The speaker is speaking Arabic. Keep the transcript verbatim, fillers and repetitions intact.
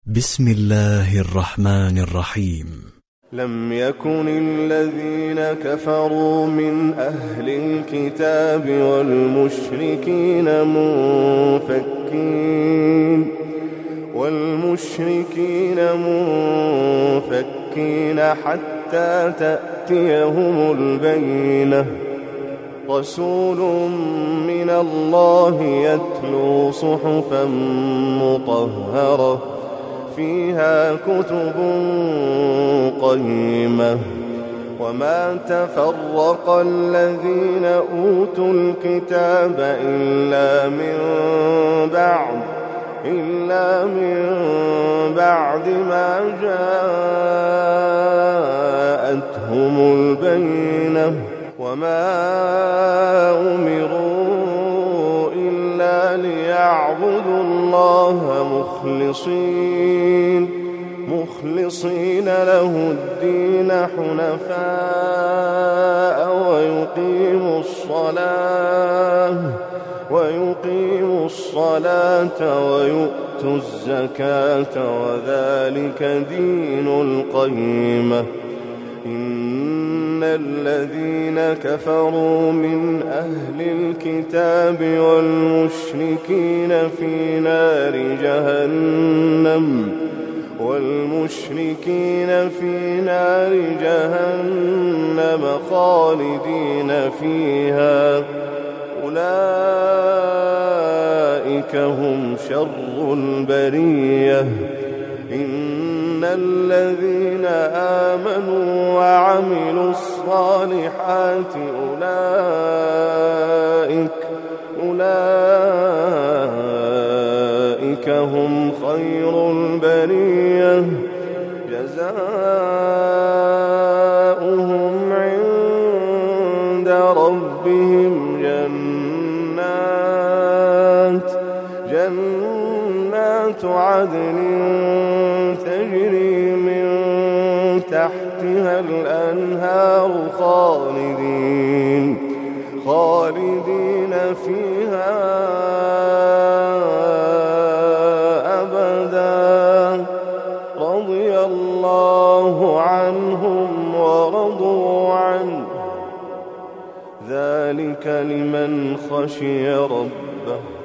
بسم الله الرحمن الرحيم. لم يكن الذين كفروا من أهل الكتاب والمشركين منفكين والمشركين منفكين حتى تأتيهم البينة. رسول من الله يتلو صحفا مطهرة فيها كتب قيمة. وما تفرق الذين أوتوا الكتاب إلا من بعد إلا من بعد ما جاءتهم البينة. وما أمروا إلا ليعبدوا الله مخلصين مخلصين له الدين حنفاء ويقيموا الصلاة ويقيموا الصلاة ويؤتوا الزكاة وذلك دين القيمة. إن الذين كفروا من أهل الكتاب والمشركين في نار جهنم والمشركين في نار جهنم خالدين فيها. أولئك هم شر البرية. إن الذين آمنوا وعملوا الصالحات أولئك أولئك هم خير البرية. جزاؤهم عند ربهم جنات جنات عدن تجري من تحتها الأنهار خالدين خالدين فيها أبدا. رضي الله عنهم ورضوا عنه ذلك لمن خشي ربه.